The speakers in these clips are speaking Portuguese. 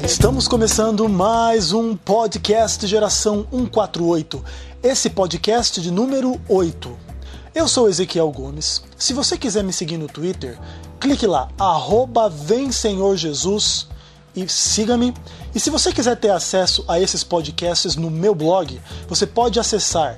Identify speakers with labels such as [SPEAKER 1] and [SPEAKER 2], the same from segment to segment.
[SPEAKER 1] Estamos começando mais um podcast Geração 148, esse podcast de número 8. Eu sou Ezequiel Gomes. Se você quiser me seguir no Twitter, clique lá, @VemSenhorJesus e siga-me. E se você quiser ter acesso a esses podcasts no meu blog, você pode acessar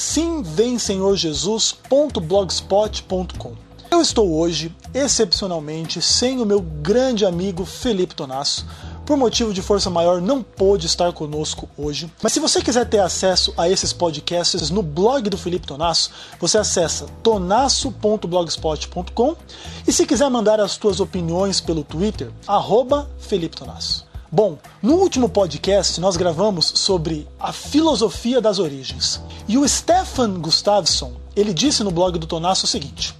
[SPEAKER 1] simvemsenhorjesus.blogspot.com. Eu estou hoje, excepcionalmente, sem o meu grande amigo Felipe Tonasso. Por motivo de força maior, não pôde estar conosco hoje. Mas se você quiser ter acesso a esses podcasts no blog do Felipe Tonasso, você acessa tonasso.blogspot.com e se quiser mandar as suas opiniões pelo Twitter, @Felipe Tonasso. Bom, no último podcast nós gravamos sobre a filosofia das origens. E o Stefan Gustafsson, ele disse no blog do Tonasso o seguinte: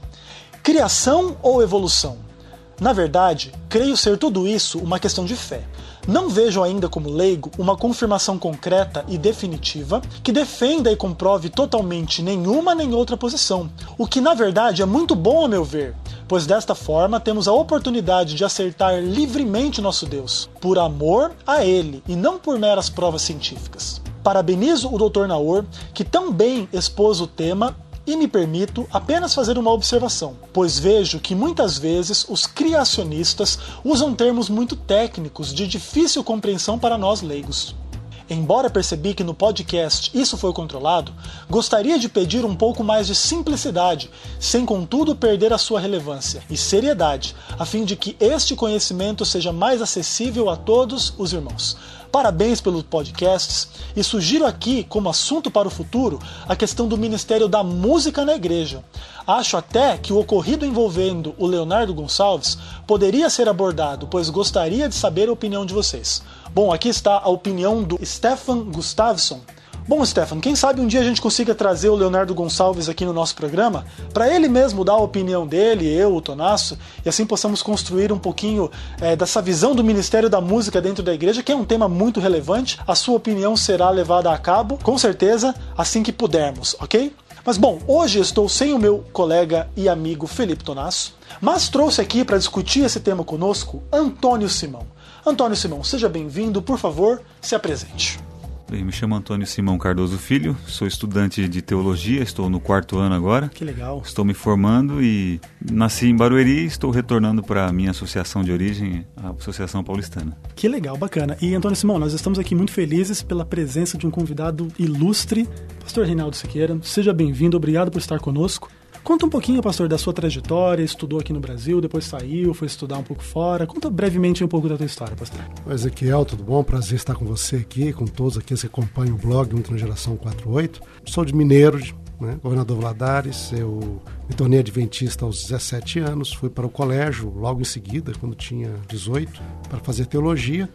[SPEAKER 1] criação ou evolução? Na verdade, creio ser tudo isso uma questão de fé. Não vejo ainda como leigo uma confirmação concreta e definitiva que defenda e comprove totalmente nenhuma nem outra posição, o que na verdade é muito bom a meu ver, pois desta forma temos a oportunidade de acertar livremente nosso Deus, por amor a Ele e não por meras provas científicas. Parabenizo o Dr. Naor, que tão bem expôs o tema. E me permito apenas fazer uma observação, pois vejo que muitas vezes os criacionistas usam termos muito técnicos de difícil compreensão para nós leigos. Embora percebi que no podcast isso foi controlado, gostaria de pedir um pouco mais de simplicidade, sem contudo perder a sua relevância e seriedade, a fim de que este conhecimento seja mais acessível a todos os irmãos. Parabéns pelos podcasts e sugiro aqui, como assunto para o futuro, a questão do Ministério da Música na Igreja. Acho até que o ocorrido envolvendo o Leonardo Gonçalves poderia ser abordado, pois gostaria de saber a opinião de vocês. Bom, aqui está a opinião do Stefan Gustafsson. Bom, Stefan, quem sabe um dia a gente consiga trazer o Leonardo Gonçalves aqui no nosso programa, para ele mesmo dar a opinião dele, eu, o Tonasso, e assim possamos construir um pouquinho dessa visão do Ministério da Música dentro da igreja, que é um tema muito relevante. A sua opinião será levada a cabo, com certeza, assim que pudermos, ok? Mas bom, hoje estou sem o meu colega e amigo Felipe Tonasso, mas trouxe aqui para discutir esse tema conosco Antônio Simão. Antônio Simão, seja bem-vindo, por favor, se apresente.
[SPEAKER 2] Bem, me chamo Antônio Simão Cardoso Filho, sou estudante de teologia, estou no 4º ano agora.
[SPEAKER 1] Que legal.
[SPEAKER 2] Estou me formando e nasci em Barueri e estou retornando para a minha associação de origem, a Associação Paulistana.
[SPEAKER 1] Que legal, bacana. E Antônio Simão, nós estamos aqui muito felizes pela presença de um convidado ilustre, Pastor Reinaldo Siqueira. Seja bem-vindo, obrigado por estar conosco. Conta um pouquinho, pastor, da sua trajetória, estudou aqui no Brasil, depois saiu, foi estudar um pouco fora. Conta brevemente um pouco da tua história, pastor.
[SPEAKER 3] Oi, Ezequiel, tudo bom? Prazer estar com você aqui, com todos aqueles que acompanham o blog Muito na Geração 48. Sou de Mineiro, né, Governador Valadares. Eu me tornei adventista aos 17 anos, fui para o colégio logo em seguida, quando tinha 18, para fazer teologia.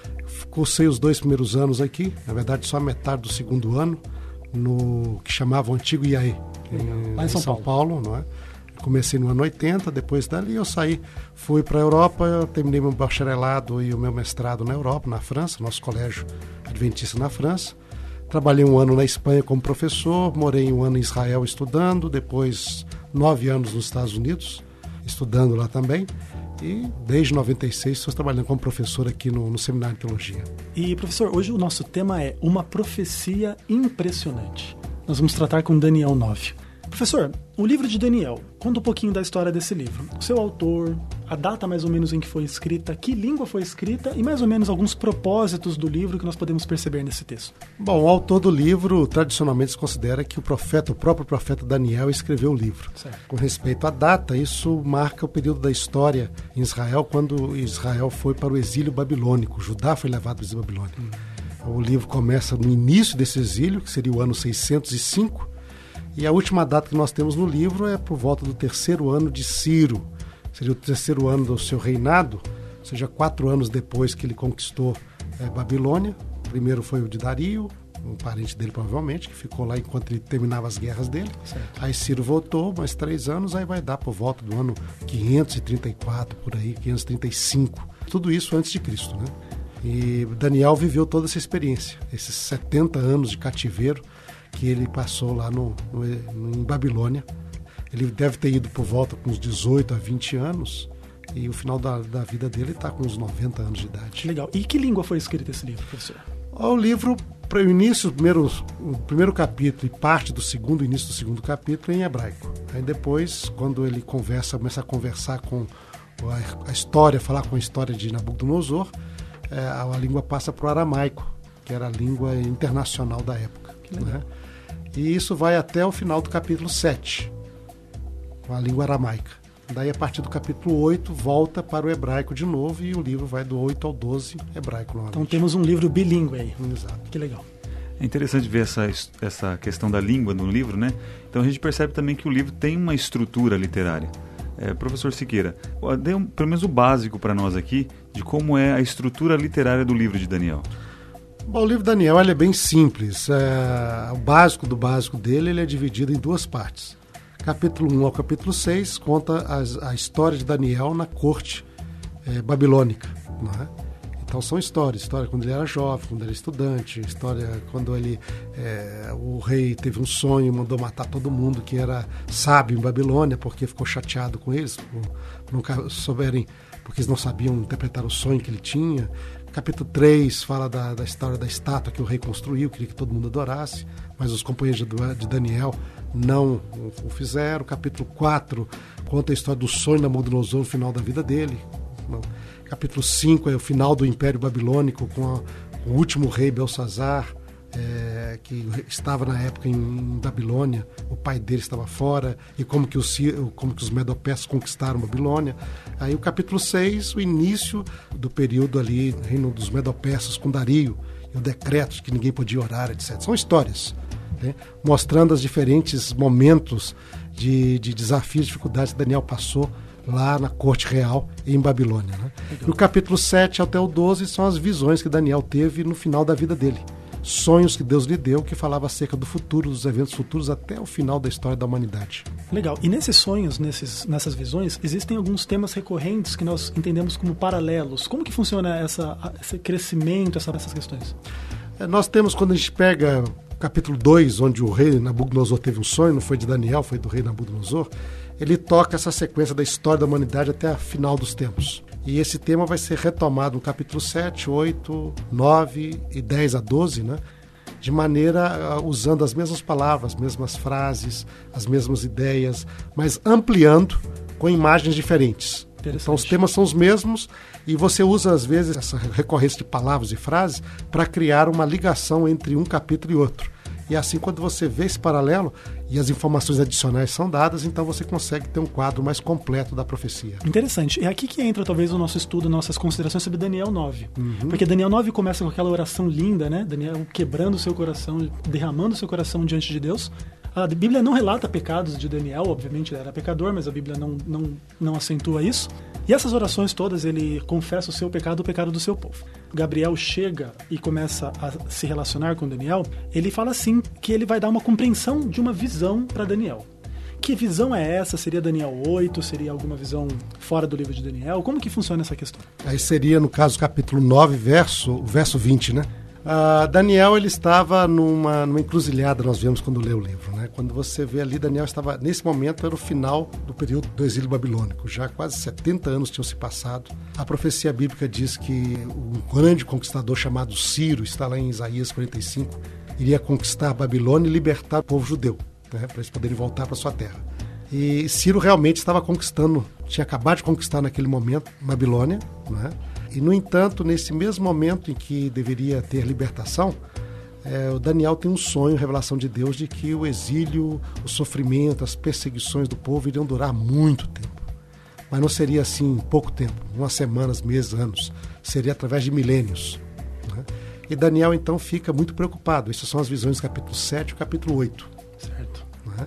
[SPEAKER 3] Cursei os 2 primeiros anos aqui, na verdade só a metade do 2º ano, no que chamavam Antigo IAE, em São Paulo, não é? Comecei no ano 80, depois dali eu saí, fui para a Europa, eu terminei meu bacharelado e o meu mestrado na Europa, na França, nosso colégio adventista na França. Trabalhei 1 ano na Espanha como professor, morei 1 ano em Israel estudando, depois 9 anos nos Estados Unidos, estudando lá também. E desde 96 estou trabalhando como professor aqui no Seminário de Teologia.
[SPEAKER 1] E professor, hoje o nosso tema é uma profecia impressionante. Nós vamos tratar com Daniel 9. Professor, o livro de Daniel, conta um pouquinho da história desse livro. O seu autor, a data mais ou menos em que foi escrita, que língua foi escrita e mais ou menos alguns propósitos do livro que nós podemos perceber nesse texto.
[SPEAKER 3] Bom, o autor do livro tradicionalmente se considera que o próprio profeta Daniel escreveu o livro.
[SPEAKER 1] Certo.
[SPEAKER 3] Com respeito à data, isso marca o período da história em Israel, quando Israel foi para o exílio babilônico, Judá foi levado para o exílio babilônico. O livro começa no início desse exílio, que seria o ano 605, e a última data que nós temos no livro é por volta do 3º ano de Ciro. Seria o 3º ano do seu reinado, ou seja, 4 anos depois que ele conquistou Babilônia. O primeiro foi o de Dario, um parente dele provavelmente, que ficou lá enquanto ele terminava as guerras dele.
[SPEAKER 1] Certo.
[SPEAKER 3] Aí Ciro voltou, mais 3 anos, aí vai dar por volta do ano 534, por aí, 535. Tudo isso antes de Cristo, né? E Daniel viveu toda essa experiência, esses 70 anos de cativeiro que ele passou lá em Babilônia. Ele deve ter ido por volta com uns 18 a 20 anos, E o final da vida dele está com uns 90 anos de idade.
[SPEAKER 1] Que legal. E que língua foi escrito esse livro, professor?
[SPEAKER 3] O livro, para o início, o primeiro capítulo e parte do início do segundo capítulo é em hebraico. Aí depois, quando ele começa a conversar com a história, falar com a história de Nabucodonosor, a língua passa para o aramaico, que era a língua internacional da época. Né? E isso vai até o final do capítulo 7, com a língua aramaica. Daí, a partir do capítulo 8, volta para o hebraico de novo e o livro vai do 8 ao 12, hebraico novamente.
[SPEAKER 1] Então temos um livro bilíngue aí.
[SPEAKER 3] Exato.
[SPEAKER 1] Que legal.
[SPEAKER 2] É interessante ver essa questão da língua no livro, né? Então a gente percebe também que o livro tem uma estrutura literária. Professor Siqueira, dê pelo menos o básico para nós aqui de como é a estrutura literária do livro de Daniel.
[SPEAKER 3] Bom, o livro de Daniel ele é bem simples. O básico do básico dele ele é dividido em duas partes. Capítulo 1 ao capítulo 6 conta a história de Daniel na corte babilônica. Não é? Então são história quando ele era jovem, quando ele era estudante, história quando o rei teve um sonho e mandou matar todo mundo que era sábio em Babilônia, porque ficou chateado com eles, porque eles não sabiam interpretar o sonho que ele tinha. Capítulo 3 fala da história da estátua que o rei construiu, queria que todo mundo adorasse, mas os companheiros de Daniel não o fizeram. Capítulo 4 conta a história do sonho de Nabucodonosor no final da vida dele. Capítulo 5 é o final do Império Babilônico com o último rei Belsazar, que estava na época em Babilônia. O pai dele estava fora e como que os Medo-Persas conquistaram Babilônia. Aí o capítulo 6, o início do período ali, reino dos Medo-Persas com Dario, e o decreto de que ninguém podia orar, etc. São histórias, né, mostrando os diferentes momentos de desafios, dificuldades que Daniel passou lá na corte real em Babilônia. Né? E o capítulo 7 até o 12 são as visões que Daniel teve no final da vida dele. Sonhos que Deus lhe deu, que falava acerca do futuro, dos eventos futuros até o final da história da humanidade.
[SPEAKER 1] Legal. E nesses sonhos, nessas visões, existem alguns temas recorrentes que nós entendemos como paralelos. Como que funciona esse crescimento, essas questões?
[SPEAKER 3] Nós temos, quando a gente pega o capítulo 2, onde o rei Nabucodonosor teve um sonho, não foi de Daniel, foi do rei Nabucodonosor, ele toca essa sequência da história da humanidade até a final dos tempos. E esse tema vai ser retomado no capítulo 7, 8, 9 e 10 a 12, né? De maneira usando as mesmas palavras, as mesmas frases, as mesmas ideias, mas ampliando com imagens diferentes. Então os temas são os mesmos e você usa às vezes essa recorrência de palavras e frases para criar uma ligação entre um capítulo e outro. E assim, quando você vê esse paralelo e as informações adicionais são dadas, então você consegue ter um quadro mais completo da profecia.
[SPEAKER 1] Interessante. É aqui que entra talvez o nosso estudo, nossas considerações sobre Daniel 9. Porque Daniel 9 começa com aquela oração linda, né? Daniel quebrando o seu coração, derramando o seu coração diante de Deus. A Bíblia não relata pecados de Daniel, obviamente ele era pecador, mas a Bíblia não acentua isso. E essas orações todas, ele confessa o seu pecado, o pecado do seu povo. Gabriel chega e começa a se relacionar com Daniel, ele fala assim, que ele vai dar uma compreensão de uma visão para Daniel. Que visão é essa? Seria Daniel 8? Seria alguma visão fora do livro de Daniel? Como que funciona essa questão?
[SPEAKER 3] Aí seria, no caso, capítulo 9, verso 20, né? Daniel, ele estava numa encruzilhada, nós vemos quando lê o livro, né? Quando você vê ali, Daniel estava, nesse momento, era o final do período do exílio babilônico, já quase 70 anos tinham se passado. A profecia bíblica diz que um grande conquistador chamado Ciro, está lá em Isaías 45, iria conquistar a Babilônia e libertar o povo judeu, né? Para eles poderem voltar para sua terra. E Ciro realmente estava conquistando, tinha acabado de conquistar naquele momento Babilônia, né? E, no entanto, nesse mesmo momento em que deveria ter libertação, o Daniel tem um sonho, revelação de Deus, de que o exílio, o sofrimento, as perseguições do povo iriam durar muito tempo. Mas não seria assim pouco tempo, umas semanas, meses, anos. Seria através de milênios. Né? E Daniel, então, fica muito preocupado. Essas são as visões do capítulo 7 e capítulo 8.
[SPEAKER 1] Certo.
[SPEAKER 3] Né?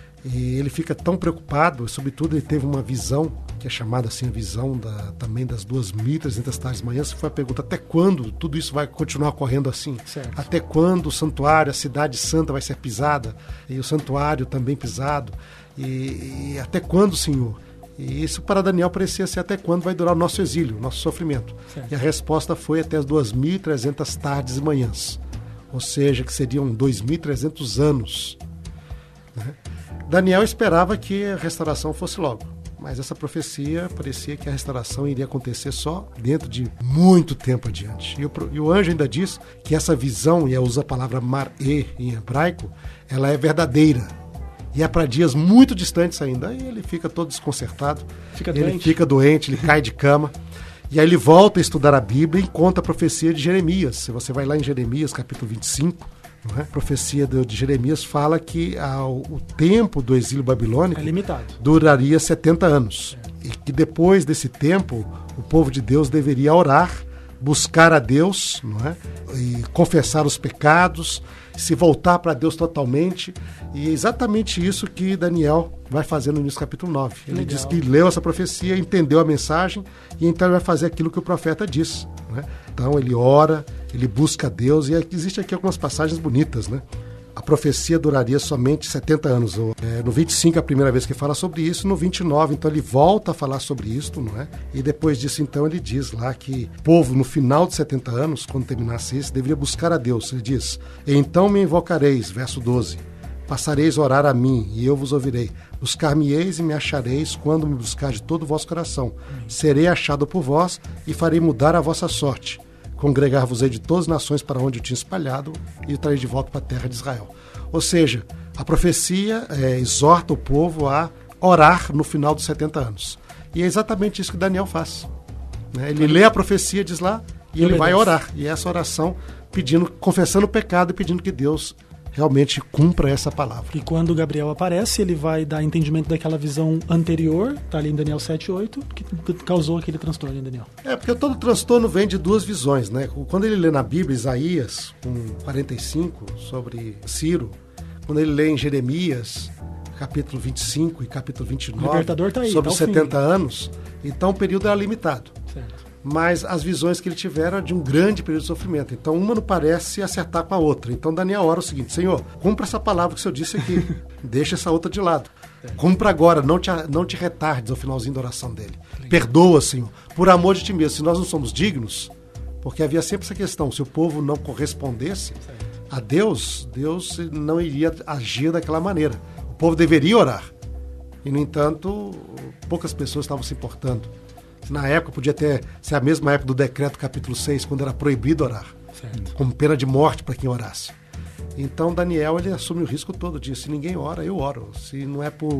[SPEAKER 3] E ele fica tão preocupado, sobretudo ele teve uma visão, que é chamada assim a visão também das 2.300 tardes de manhã. Se foi a pergunta, até quando tudo isso vai continuar ocorrendo assim?
[SPEAKER 1] Certo.
[SPEAKER 3] Até quando o santuário, a cidade santa vai ser pisada, e o santuário também pisado? E até quando, Senhor? E isso para Daniel parecia ser até quando vai durar o nosso exílio, o nosso sofrimento.
[SPEAKER 1] Certo.
[SPEAKER 3] E a resposta foi até as 2.300 tardes e manhãs, ou seja, que seriam 2.300 anos. Né? Daniel esperava que a restauração fosse logo. Mas essa profecia parecia que a restauração iria acontecer só dentro de muito tempo adiante. E o anjo ainda diz que essa visão, e usa a palavra mar-e em hebraico, ela é verdadeira. E é para dias muito distantes ainda. Aí ele fica todo desconcertado, ele fica doente, ele cai de cama. E aí ele volta a estudar a Bíblia e encontra a profecia de Jeremias. Se você vai lá em Jeremias, capítulo 25, a profecia de Jeremias fala que o tempo do exílio babilônico duraria 70 anos. E que depois desse tempo, o povo de Deus deveria orar, buscar a Deus, não é? E confessar os pecados, se voltar para Deus totalmente. E é exatamente isso que Daniel vai fazer no início do capítulo 9. Ele diz que leu essa profecia, entendeu a mensagem, e então ele vai fazer aquilo que o profeta diz, né? Então ele ora, ele busca a Deus, e existe aqui algumas passagens bonitas, né? A profecia duraria somente 70 anos. No 25 é a primeira vez que fala sobre isso, no 29, então ele volta a falar sobre isso, não é? E depois disso, então, ele diz lá que o povo, no final de 70 anos, quando terminasse isso, deveria buscar a Deus. Ele diz, então me invocareis, verso 12, passareis a orar a mim, e eu vos ouvirei. Buscar-me-eis e me achareis quando me buscar de todo o vosso coração. Serei achado por vós e farei mudar a vossa sorte. Congregar-vos-ei de todas as nações para onde eu tinha espalhado e o trarei de volta para a terra de Israel. Ou seja, a profecia exorta o povo a orar no final dos 70 anos. E é exatamente isso que Daniel faz, né? Ele lê a profecia, diz lá, e ele vai orar. E essa oração confessando o pecado e pedindo que Deus realmente cumpra essa palavra.
[SPEAKER 1] E quando Gabriel aparece, ele vai dar entendimento daquela visão anterior, está ali em Daniel 7:8, que causou aquele transtorno em Daniel.
[SPEAKER 3] Porque todo transtorno vem de duas visões, né? Quando ele lê na Bíblia, Isaías, com 45, sobre Ciro, quando ele lê em Jeremias, capítulo 25 e capítulo 29, tá aí, sobre os 70 anos, então o período era limitado. Certo. Mas as visões que ele tiveram de um grande período de sofrimento. Então, uma não parece acertar com a outra. Então, Daniel ora o seguinte, Senhor, cumpra essa palavra que o Senhor disse aqui. Deixa essa outra de lado. Cumpra agora, não te retardes ao finalzinho da oração dele. Perdoa, Senhor, por amor de ti mesmo. Se nós não somos dignos, porque havia sempre essa questão, se o povo não correspondesse a Deus, Deus não iria agir daquela maneira. O povo deveria orar. E, no entanto, poucas pessoas estavam se importando. Na época, podia ser a mesma época do decreto capítulo 6, quando era proibido orar, como pena de morte para quem orasse. Então, Daniel, ele assume o risco todo disso. Se ninguém ora, eu oro. Se não é por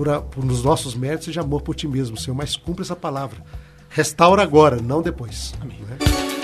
[SPEAKER 3] nos nossos méritos, seja amor por ti mesmo, Senhor, mas cumpre essa palavra. Restaura agora, não depois. Amém. Né?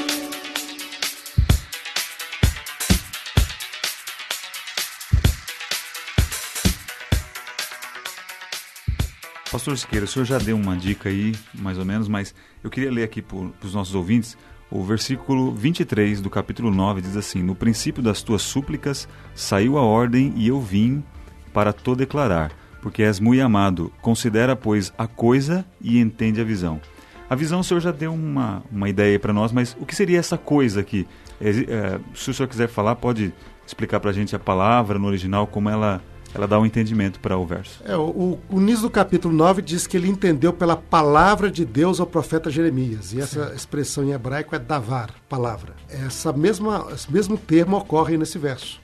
[SPEAKER 2] Pastor Siqueira, o senhor já deu uma dica aí, mais ou menos, mas eu queria ler aqui para os nossos ouvintes. O versículo 23 do capítulo 9 diz assim: No princípio das tuas súplicas saiu a ordem e eu vim para te declarar, porque és muito amado. Considera, pois, a coisa e entende a visão. A visão o senhor já deu uma ideia para nós, mas o que seria essa coisa aqui? Se o senhor quiser falar, pode explicar para a gente a palavra no original, como ela dá um entendimento para o verso.
[SPEAKER 3] O início do capítulo 9 diz que ele entendeu pela palavra de Deus ao profeta Jeremias. E essa expressão em hebraico é davar, palavra. Esse mesmo termo ocorre nesse verso.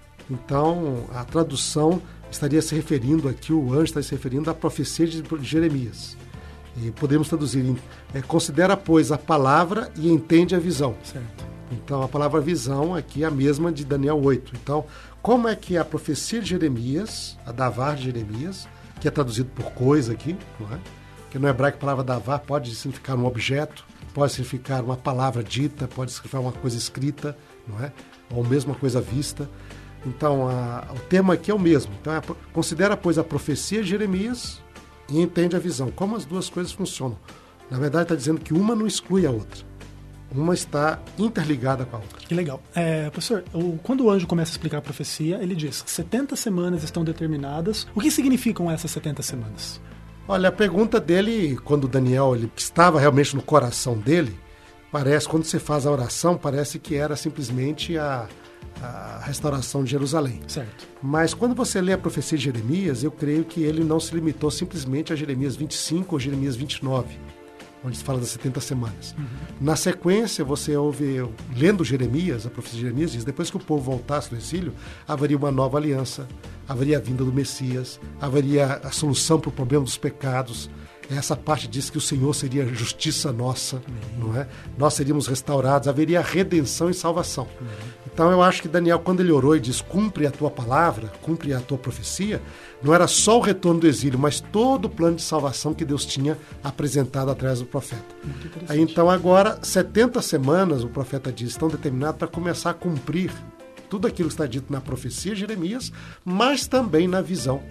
[SPEAKER 3] Então, a tradução estaria se referindo aqui, o anjo está se referindo à profecia de Jeremias. E podemos traduzir, considera, pois, a palavra e entende a visão.
[SPEAKER 1] Certo.
[SPEAKER 3] Então, a palavra visão aqui é a mesma de Daniel 8. Então, como é que a profecia de Jeremias, a davar de Jeremias, que é traduzido por coisa aqui, não é? Que no hebraico a palavra davar pode significar um objeto, pode significar uma palavra dita, pode significar uma coisa escrita, não é? Ou mesmo uma coisa vista. Então, o termo aqui é o mesmo. Então, considera, pois, a profecia de Jeremias e entende a visão. Como as duas coisas funcionam? Na verdade, está dizendo que uma não exclui a outra. Uma está interligada com a outra.
[SPEAKER 1] Que legal. Professor, quando o anjo começa a explicar a profecia, ele diz que 70 semanas estão determinadas. O que significam essas 70 semanas?
[SPEAKER 3] Olha, a pergunta dele, quando Daniel, ele estava realmente no coração dele, parece, quando você faz a oração, parece que era simplesmente a restauração de Jerusalém.
[SPEAKER 1] Certo.
[SPEAKER 3] Mas quando você lê a profecia de Jeremias, eu creio que ele não se limitou simplesmente a Jeremias 25 ou Jeremias 29. Onde se fala das 70 semanas. Uhum. Na sequência, você ouve, lendo Jeremias, a profecia de Jeremias diz, depois que o povo voltasse do exílio, haveria uma nova aliança, haveria a vinda do Messias, haveria a solução para o problema dos pecados. Essa parte diz que o Senhor seria justiça nossa, não é? Nós seríamos restaurados, haveria redenção e salvação. Então eu acho que Daniel, quando ele orou e diz, cumpre a tua palavra, cumpre a tua profecia, não era só o retorno do exílio, mas todo o plano de salvação que Deus tinha apresentado através do profeta. Aí, então agora, 70 semanas, o profeta diz, estão determinadas para começar a cumprir tudo aquilo que está dito na profecia de Jeremias, mas também na visão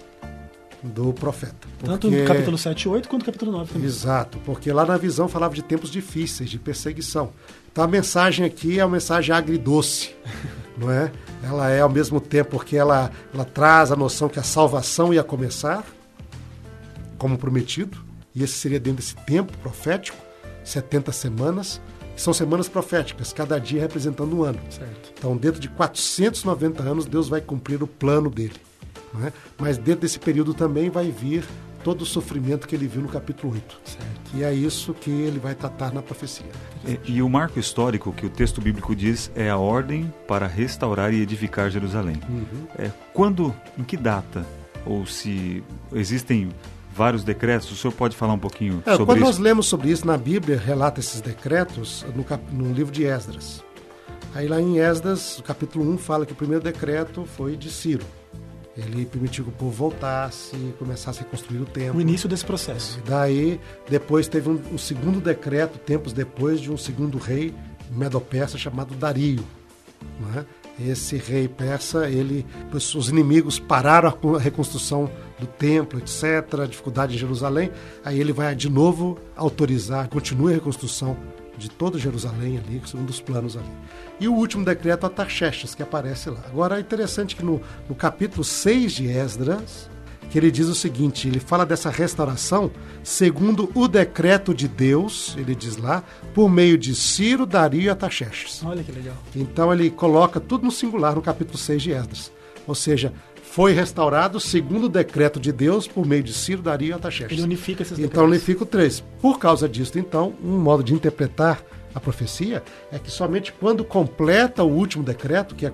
[SPEAKER 3] do profeta.
[SPEAKER 1] Tanto no capítulo 7 e 8, quanto no capítulo 9 também.
[SPEAKER 3] Exato, porque lá na visão falava de tempos difíceis, de perseguição. Então a mensagem aqui é uma mensagem agridoce, não é? Ela é ao mesmo tempo porque ela traz a noção que a salvação ia começar, como prometido, e esse seria dentro desse tempo profético, 70 semanas, que são semanas proféticas, cada dia representando um ano.
[SPEAKER 1] Certo.
[SPEAKER 3] Então dentro de 490 anos, Deus vai cumprir o plano dele. Não é? Mas dentro desse período também vai vir todo o sofrimento que ele viu no capítulo 8.
[SPEAKER 1] Certo.
[SPEAKER 3] E é isso que ele vai tratar na profecia.
[SPEAKER 2] E o marco histórico que o texto bíblico diz é a ordem para restaurar e edificar Jerusalém. Quando, em que data? Ou se existem vários decretos, o senhor pode falar um pouquinho sobre isso?
[SPEAKER 3] Quando nós lemos sobre isso na Bíblia, relata esses decretos no livro de Esdras. Aí lá em Esdras, o capítulo 1 fala que o primeiro decreto foi de Ciro. Ele permitiu que o povo voltasse e começasse a reconstruir o templo.
[SPEAKER 1] O início desse processo.
[SPEAKER 3] E daí, depois teve um segundo decreto, tempos depois, de um segundo rei medo-persa chamado Dario. Não é? Esse rei persa, os inimigos pararam a reconstrução do templo, etc., a dificuldade em Jerusalém. Aí ele vai de novo autorizar, continue a reconstrução de toda Jerusalém ali, que é um dos planos ali. E o último decreto, Artaxerxes, que aparece lá. Agora, é interessante que no capítulo 6 de Esdras, que ele diz o seguinte, ele fala dessa restauração segundo o decreto de Deus, ele diz lá, por meio de Ciro, Dario e Artaxerxes.
[SPEAKER 1] Olha que legal.
[SPEAKER 3] Então ele coloca tudo no singular no capítulo 6 de Esdras. Ou seja, foi restaurado segundo o decreto de Deus por meio de Ciro, Dario e Artaxerxes.
[SPEAKER 1] Ele unifica esses decretos.
[SPEAKER 3] Então unifica o 3. Por causa disso, então, um modo de interpretar a profecia é que somente quando completa o último decreto, que é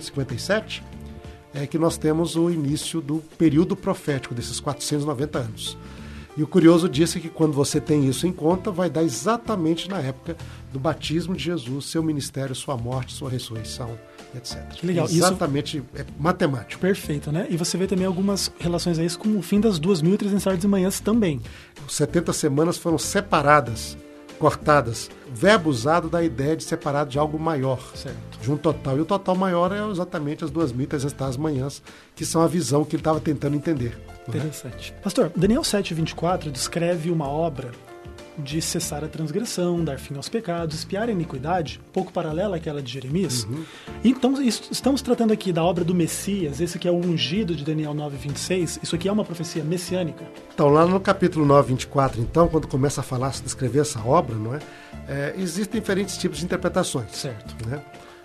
[SPEAKER 3] 457, é que nós temos o início do período profético desses 490 anos. E o curioso disso é que quando você tem isso em conta, vai dar exatamente na época do batismo de Jesus, seu ministério, sua morte, sua ressurreição, etc.
[SPEAKER 1] Que legal.
[SPEAKER 3] Exatamente, isso é matemático.
[SPEAKER 1] Perfeito, né? E você vê também algumas relações a isso com o fim das 2.300 tardes e manhãs também.
[SPEAKER 3] 70 semanas foram separadas, cortadas. Verbo usado da ideia de separado de algo maior,
[SPEAKER 1] certo,
[SPEAKER 3] de um total. E o total maior é exatamente as 2.300 tardes e manhãs, que são a visão que ele estava tentando entender.
[SPEAKER 1] Interessante. Pastor, Daniel 7,24 descreve uma obra de cessar a transgressão, dar fim aos pecados, espiar a iniquidade, um pouco paralela àquela de Jeremias. Então, estamos tratando aqui da obra do Messias, esse que é o ungido de Daniel 9,26. Isso aqui é uma profecia messiânica?
[SPEAKER 3] Então, lá no capítulo 9,24, então, quando começa a falar, descrever essa obra, não é? Existem diferentes tipos de interpretações.
[SPEAKER 1] Certo.
[SPEAKER 3] Né?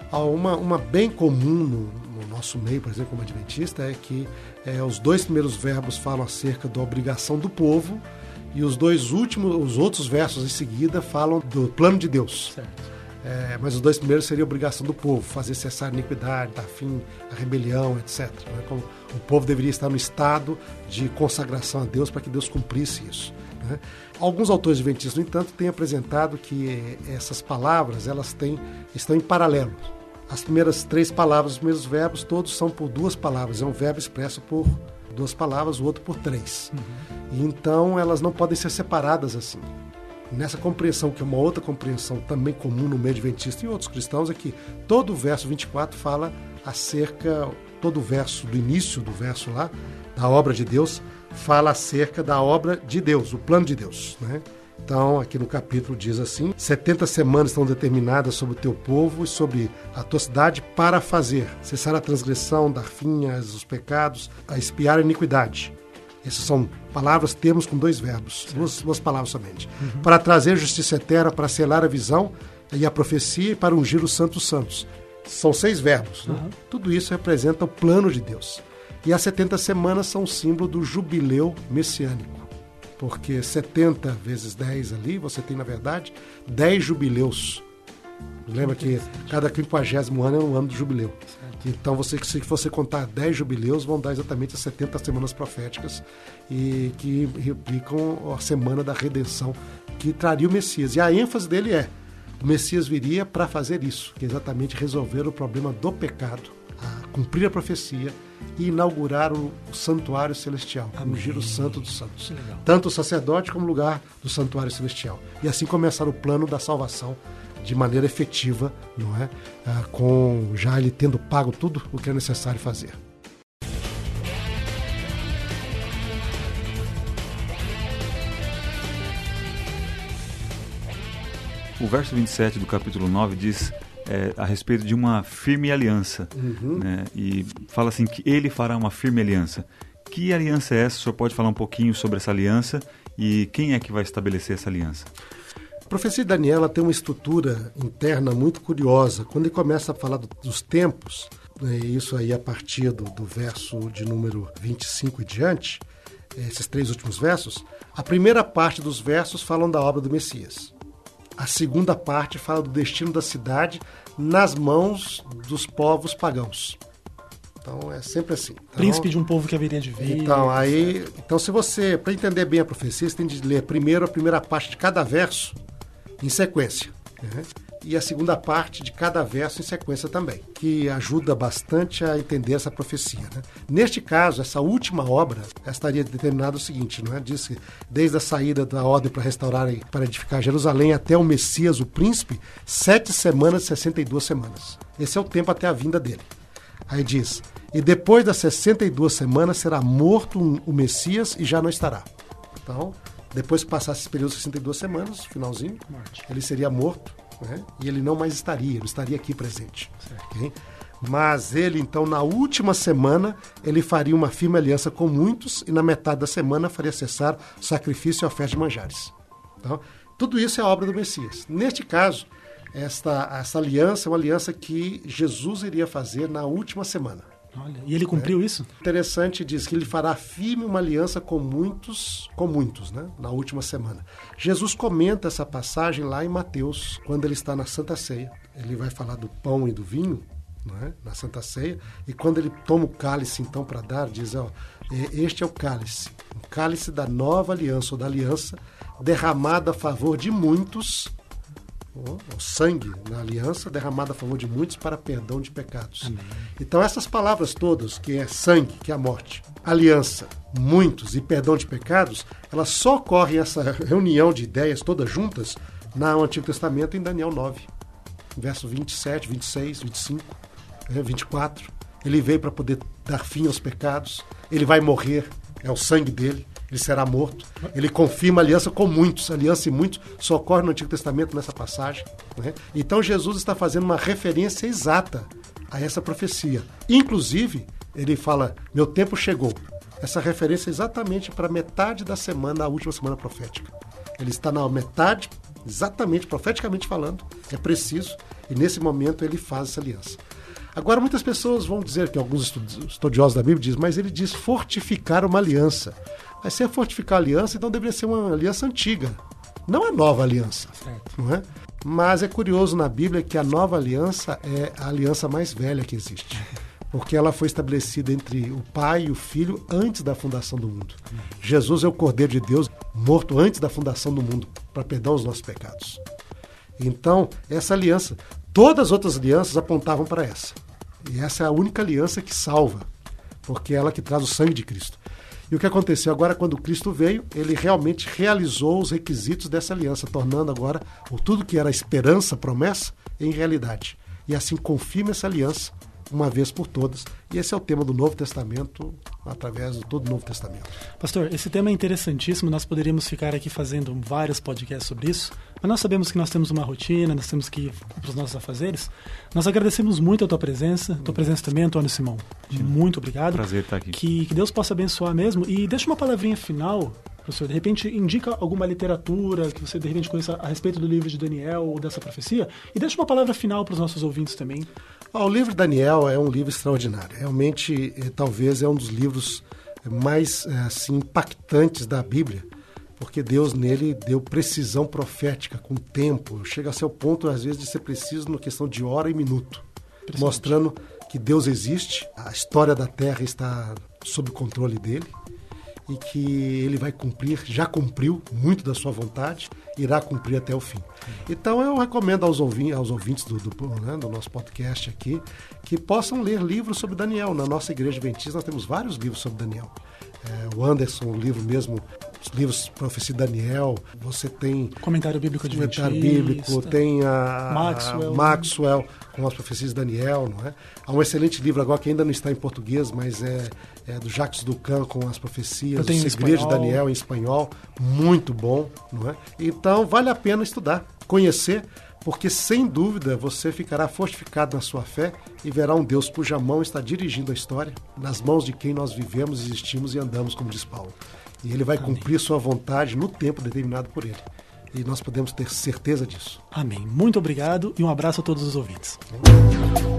[SPEAKER 3] Uma bem comum no nosso meio, por exemplo, como adventista, é que os dois primeiros verbos falam acerca da obrigação do povo, e os outros versos em seguida falam do plano de Deus.
[SPEAKER 1] Certo.
[SPEAKER 3] Mas os dois primeiros seriam a obrigação do povo, fazer cessar a iniquidade, dar fim à rebelião, etc. Né? Como o povo deveria estar no estado de consagração a Deus para que Deus cumprisse isso. Né? Alguns autores adventistas, no entanto, têm apresentado que essas palavras estão em paralelo. As primeiras 3 palavras, os primeiros verbos, todos são por 2 palavras. É um verbo expresso por 2 palavras, o outro por 3. E então elas não podem ser separadas assim. Nessa compreensão, que é uma outra compreensão também comum no meio adventista e outros cristãos, é que todo o verso 24 fala acerca, todo o verso do início do verso lá, da obra de Deus, fala acerca da obra de Deus, o plano de Deus, né? Então, aqui no capítulo diz assim, 70 semanas estão determinadas sobre o teu povo e sobre a tua cidade para fazer, cessar a transgressão, dar fim aos pecados, a expiar a iniquidade. Essas são palavras, termos com 2 verbos, duas palavras somente. Para trazer justiça eterna, para selar a visão e a profecia e para ungir os santos santos. São 6 verbos. Né? Tudo isso representa o plano de Deus. E as 70 semanas são símbolo do jubileu messiânico. Porque 70 vezes 10 ali, você tem, na verdade, 10 jubileus. Lembra que cada 50º ano é um ano de jubileu. Então, se você contar 10 jubileus, vão dar exatamente as 70 semanas proféticas e que replicam a semana da redenção que traria o Messias. E a ênfase dele o Messias viria para fazer isso, que é exatamente resolver o problema do pecado, cumprir a profecia e inaugurar o santuário celestial, ungir o santo dos santos. Tanto o sacerdote como o lugar do santuário celestial. E assim começar o plano da salvação de maneira efetiva, não é? Com já ele tendo pago tudo o que é necessário fazer.
[SPEAKER 2] O verso 27 do capítulo 9 diz a respeito de uma firme aliança, né? E fala assim que ele fará uma firme aliança. Que aliança é essa? O senhor pode falar um pouquinho sobre essa aliança e quem é que vai estabelecer essa aliança?
[SPEAKER 3] A profecia de Daniel tem uma estrutura interna muito curiosa. Quando ele começa a falar dos tempos, né, isso aí a partir do verso de número 25 e diante, esses 3 últimos versos, a primeira parte dos versos falam da obra do Messias. A segunda parte fala do destino da cidade nas mãos dos povos pagãos. Então, é sempre assim. Então,
[SPEAKER 1] príncipe de um povo que haveria de vir.
[SPEAKER 3] Então, se você, para entender bem a profecia, você tem de ler primeiro a primeira parte de cada verso em sequência, né? E a segunda parte de cada verso em sequência também, que ajuda bastante a entender essa profecia, né? Neste caso, essa última obra estaria determinada o seguinte, não é? Diz que desde a saída da ordem para restaurar e para edificar Jerusalém até o Messias, o príncipe, 7 semanas e 62 semanas. Esse é o tempo até a vinda dele. Aí diz, e depois das 62 semanas será morto o Messias e já não estará. Então, depois que passasse esse período de 62 semanas, finalzinho, ele seria morto, né? E ele não mais estaria, ele estaria aqui presente. Okay? Mas ele, então, na última semana, ele faria uma firme aliança com muitos e na metade da semana faria cessar o sacrifício e a oferta de manjares. Então, tudo isso é a obra do Messias. Neste caso, essa aliança é uma aliança que Jesus iria fazer na última semana.
[SPEAKER 1] Olha, e ele cumpriu isso?
[SPEAKER 3] Interessante, diz que ele fará firme uma aliança com muitos, né, na última semana. Jesus comenta essa passagem lá em Mateus, quando ele está na Santa Ceia. Ele vai falar do pão e do vinho, né, na Santa Ceia, e quando ele toma o cálice, então, para dar, diz, este é o cálice da nova aliança, ou da aliança, derramado a favor de muitos, o sangue na aliança derramado a favor de muitos para perdão de pecados. Amém. Então essas palavras todas, que é sangue, que é a morte, aliança, muitos e perdão de pecados, elas só ocorrem, essa reunião de ideias todas juntas, no Antigo Testamento em Daniel 9, verso 27, 26, 25, 24. Ele veio para poder dar fim aos pecados, ele vai morrer, é o sangue dele, ele será morto. Ele confirma a aliança com muitos. A aliança e muitos só ocorre no Antigo Testamento nessa passagem, né? Então Jesus está fazendo uma referência exata a essa profecia. Inclusive, ele fala, meu tempo chegou. Essa referência é exatamente para a metade da semana, a última semana profética. Ele está na metade, exatamente, profeticamente falando, é preciso, e nesse momento ele faz essa aliança. Agora, muitas pessoas vão dizer, que alguns estudiosos da Bíblia dizem, mas ele diz fortificar uma aliança. Mas se é fortificar a aliança, então deveria ser uma aliança antiga, não a nova aliança. Não é? Mas é curioso na Bíblia que a nova aliança é a aliança mais velha que existe, porque ela foi estabelecida entre o Pai e o Filho antes da fundação do mundo. Jesus é o Cordeiro de Deus, morto antes da fundação do mundo, para perdoar os nossos pecados. Então, essa aliança, todas as outras alianças apontavam para essa. E essa é a única aliança que salva, porque é ela que traz o sangue de Cristo. E o que aconteceu agora, quando Cristo veio, ele realmente realizou os requisitos dessa aliança, tornando agora tudo que era esperança, promessa, em realidade. E assim confirma essa aliança, uma vez por todas. E esse é o tema do Novo Testamento, através de todo o Novo Testamento.
[SPEAKER 1] Pastor, esse tema é interessantíssimo, nós poderíamos ficar aqui fazendo vários podcasts sobre isso, mas nós sabemos que nós temos uma rotina, nós temos que ir para os nossos afazeres. Nós agradecemos muito a tua presença também, Antônio Simão. Muito obrigado.
[SPEAKER 2] Prazer estar aqui.
[SPEAKER 1] Que Deus possa abençoar mesmo. E deixa uma palavrinha final, professor, de repente indica alguma literatura que você de repente conheça a respeito do livro de Daniel ou dessa profecia, e deixa uma palavra final para os nossos ouvintes também.
[SPEAKER 3] O livro de Daniel é um livro extraordinário. Realmente, talvez, é um dos livros mais assim, impactantes da Bíblia, porque Deus nele deu precisão profética, com tempo. Chega a ser o ponto, às vezes, de ser preciso na questão de hora e minuto, mostrando que Deus existe, a história da Terra está sob controle dele e que ele vai cumprir, já cumpriu muito da sua vontade, irá cumprir até o fim. Então eu recomendo aos ouvintes do nosso podcast aqui que possam ler livros sobre Daniel. Na nossa Igreja Adventista nós temos vários livros sobre Daniel. O Anderson, o livro mesmo, os livros Profecia de Daniel, você tem
[SPEAKER 1] Comentário Bíblico Adventista,
[SPEAKER 3] tem a Maxwell com as Profecias de Daniel, não é? Há um excelente livro agora que ainda não está em português, mas é do Jacques Ducan com as Profecias, o Segredo de Daniel em espanhol, muito bom, não é? Então vale a pena estudar, conhecer, porque sem dúvida você ficará fortificado na sua fé e verá um Deus cuja mão está dirigindo a história, nas mãos de quem nós vivemos, existimos e andamos, como diz Paulo. E ele vai cumprir sua vontade no tempo determinado por ele. E nós podemos ter certeza disso.
[SPEAKER 1] Amém. Muito obrigado e um abraço a todos os ouvintes.